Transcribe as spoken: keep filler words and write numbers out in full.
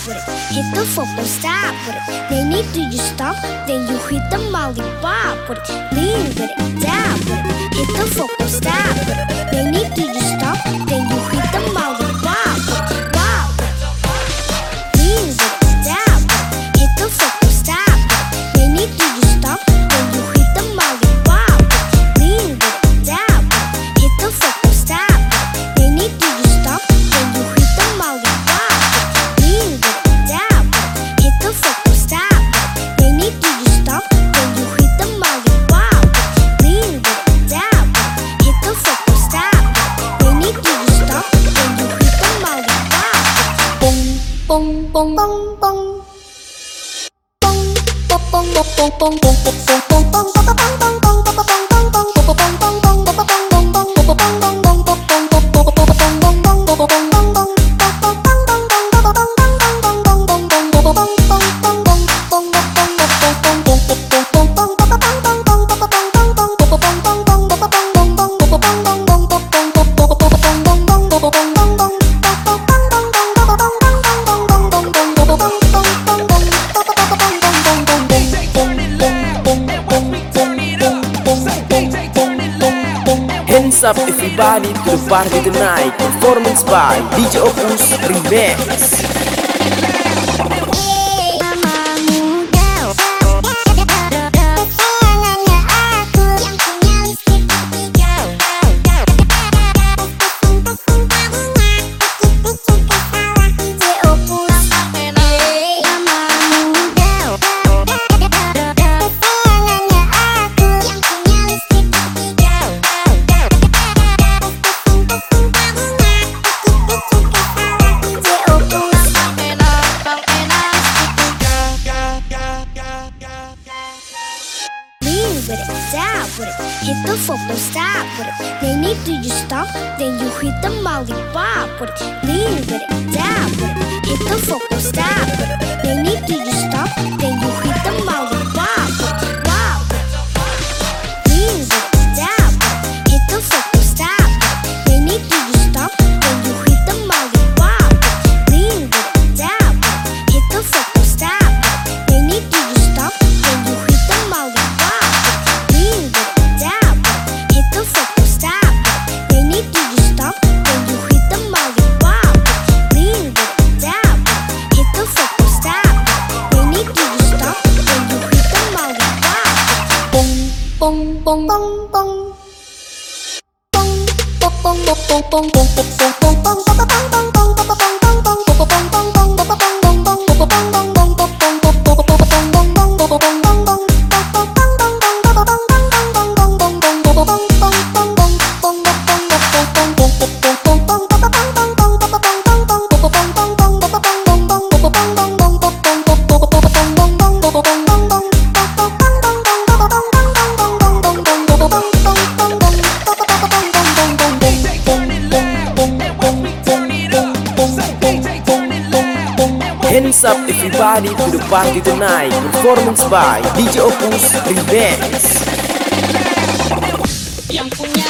with it. Hit the fuck, don't stop with it. They need to you stop, then you hit the lollipop with it. Lean with it, down with it. Hit the fuck, don't stop with it. They need to you stop, then you hit the lollipop with it. Wow with it. Lean with it, down with it. Hit the fuck, don't stop with it. They need to you stop, then you hit the lollipop with it. Lean with it, down with it. Hit the fuck, don't stop with it. They need to you stop, then you hit the lollipop with it. Lean with it, down with it. Hit the fuck, don't stop with it. They need to you stop, then you hit the lollipop with it. Lean with it, down with it. Hit the fuck, don't stop with it. They need to you stop, then you hit the lollipop with it. Bong bong bong bong bong bong bong bong bong bong bong bong bong bong. Hands up everybody to the party tonight. Performance by D J Opus Remix. With it, down with it, hit the fuck, don't stop with it. They need to you stop, then you hit the lollipop with it. Lean with it, down with it, hit the fuck, don't stop with it. They need to you stop, then you hit the lollipop with it. Wow with it. Lean with it, down with it, hit the fuck, don't stop with it. They need to you stop, then you hit the lollipop with it. Lean with it, down with it, hit the fuck, don't stop with it. They need to you stop, then you hit the lollipop. Bong bong bong bong bong bong bong bong bong bong bong bong bong bong. Hands up everybody to the party tonight. Performance by D J Opus Remix. Yang punya